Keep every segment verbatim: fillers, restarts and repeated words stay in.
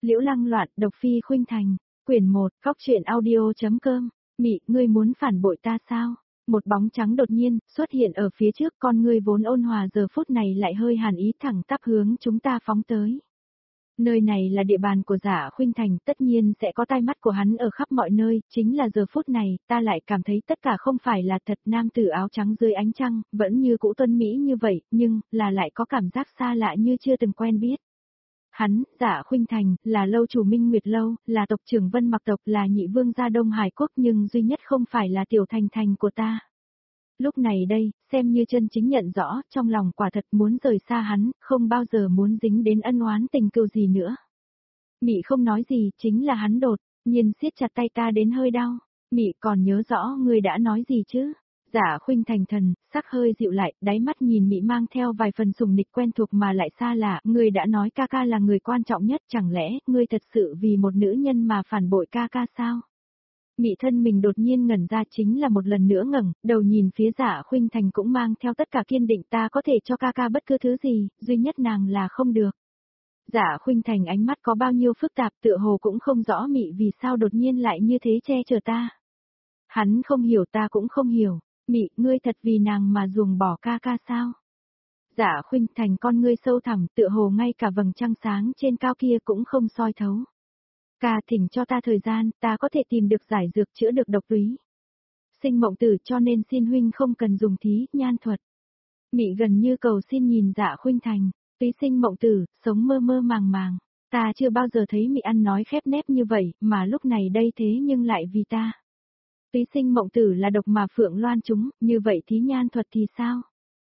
Liễu Lăng loạn, độc phi khuynh thành, quyển một, Cóc truyện audio.com, Mị, ngươi muốn phản bội ta sao? Một bóng trắng đột nhiên, xuất hiện ở phía trước, con ngươi vốn ôn hòa giờ phút này lại hơi hàn ý thẳng tắp hướng chúng ta phóng tới. Nơi này là địa bàn của Dạ Khuynh Thành, tất nhiên sẽ có tai mắt của hắn ở khắp mọi nơi, chính là giờ phút này, ta lại cảm thấy tất cả không phải là thật, nam tử áo trắng dưới ánh trăng, vẫn như cũ tuấn mỹ như vậy, nhưng, là lại có cảm giác xa lạ như chưa từng quen biết. Hắn, Dạ Khuynh Thành, là lâu chủ Minh Nguyệt Lâu, là tộc trưởng Vân Mặc tộc, là nhị vương gia Đông Hải Quốc, nhưng duy nhất không phải là Tiểu Thành Thành của ta. Lúc này đây, xem như chân chính nhận rõ, trong lòng quả thật muốn rời xa hắn, không bao giờ muốn dính đến ân oán tình cừu gì nữa. Mị không nói gì, chính là hắn đột nhiên siết chặt tay ta đến hơi đau. Mị còn nhớ rõ ngươi đã nói gì chứ? Dạ Khuynh Thành thần, sắc hơi dịu lại, đáy mắt nhìn Mị mang theo vài phần sùng nịch quen thuộc mà lại xa lạ, ngươi đã nói ca ca là người quan trọng nhất, chẳng lẽ ngươi thật sự vì một nữ nhân mà phản bội ca ca sao? Mị thân mình đột nhiên ngẩn ra, chính là một lần nữa ngẩng, đầu nhìn phía Dạ Khuynh Thành cũng mang theo tất cả kiên định, ta có thể cho ca ca bất cứ thứ gì, duy nhất nàng là không được. Dạ Khuynh Thành ánh mắt có bao nhiêu phức tạp, tựa hồ cũng không rõ Mị vì sao đột nhiên lại như thế che chở ta. Hắn không hiểu, ta cũng không hiểu. Mị, ngươi thật vì nàng mà ruồng bỏ ca ca sao? Dạ Khuynh Thành con ngươi sâu thẳm, tựa hồ ngay cả vầng trăng sáng trên cao kia cũng không soi thấu. Ca, thỉnh cho ta thời gian, ta có thể tìm được giải dược chữa được độc túy. Sinh mộng tử, cho nên xin huynh không cần dùng thí, nhan thuật. Mị gần như cầu xin nhìn Dạ Khuynh Thành, túy sinh mộng tử, sống mơ mơ màng màng. Ta chưa bao giờ thấy Mị ăn nói khép nép như vậy, mà lúc này đây thế nhưng lại vì ta. Túy sinh mộng tử là độc mà Phượng Loan chúng, như vậy thí nhan thuật thì sao?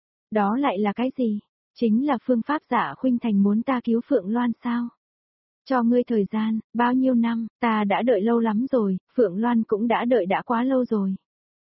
Đó lại là cái gì? Chính là phương pháp Dạ Khuynh Thành muốn ta cứu Phượng Loan sao? Cho ngươi thời gian, bao nhiêu năm, ta đã đợi lâu lắm rồi, Phượng Loan cũng đã đợi đã quá lâu rồi.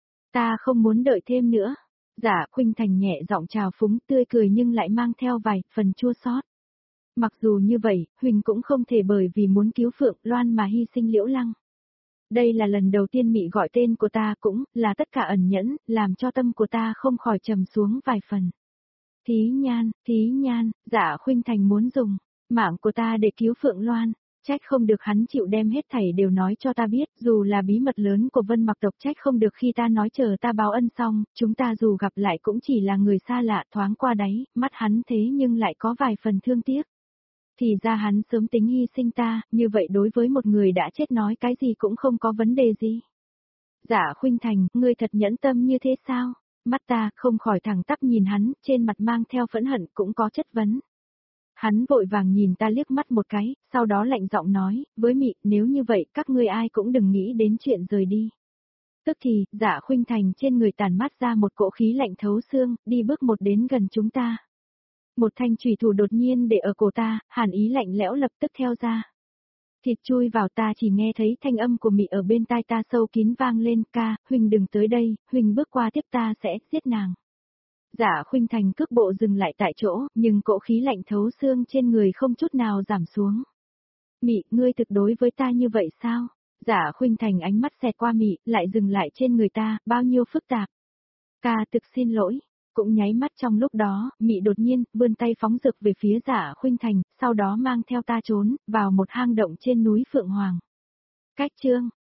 Ta không muốn đợi thêm nữa. Dạ Khuynh Thành nhẹ giọng trào phúng, tươi cười nhưng lại mang theo vài phần chua xót. Mặc dù như vậy, Huỳnh cũng không thể bởi vì muốn cứu Phượng Loan mà hy sinh Liễu Lăng. Đây là lần đầu tiên Mị gọi tên của ta, cũng là tất cả ẩn nhẫn, làm cho tâm của ta không khỏi trầm xuống vài phần. Thí nhan, thí nhan, Dạ Khuynh Thành muốn dùng mạng của ta để cứu Phượng Loan, trách không được hắn chịu đem hết thảy đều nói cho ta biết, dù là bí mật lớn của Vân Mặc tộc, trách không được khi ta nói chờ ta báo ân xong, chúng ta dù gặp lại cũng chỉ là người xa lạ, thoáng qua đáy, mắt hắn thế nhưng lại có vài phần thương tiếc. Thì ra hắn sớm tính hy sinh ta, như vậy đối với một người đã chết nói cái gì cũng không có vấn đề gì. Dạ Khuynh Thành, ngươi thật nhẫn tâm như thế sao? Mắt ta không khỏi thẳng tắp nhìn hắn, trên mặt mang theo phẫn hận cũng có chất vấn. Hắn vội vàng nhìn ta liếc mắt một cái, sau đó lạnh giọng nói, với Mị, nếu như vậy các ngươi ai cũng đừng nghĩ đến chuyện rời đi. Tức thì, Dạ Khuynh Thành trên người tản mát ra một cỗ khí lạnh thấu xương, đi bước một đến gần chúng ta. Một thanh chùy thủ đột nhiên để ở cổ ta, hàn ý lạnh lẽo lập tức theo ra. Thịt chui vào, ta chỉ nghe thấy thanh âm của Mị ở bên tai ta sâu kín vang lên, ca, Huỳnh đừng tới đây, Huỳnh bước qua tiếp ta sẽ giết nàng. Dạ Khuynh Thành cước bộ dừng lại tại chỗ, nhưng cỗ khí lạnh thấu xương trên người không chút nào giảm xuống. Mị, ngươi thực đối với ta như vậy sao? Dạ Khuynh Thành ánh mắt xẹt qua Mị, lại dừng lại trên người ta, bao nhiêu phức tạp. Ca thực xin lỗi. Cũng nháy mắt trong lúc đó, Mị đột nhiên, vươn tay phóng rực về phía Dạ Khuynh Thành, sau đó mang theo ta trốn, vào một hang động trên núi Phượng Hoàng. Cách chương,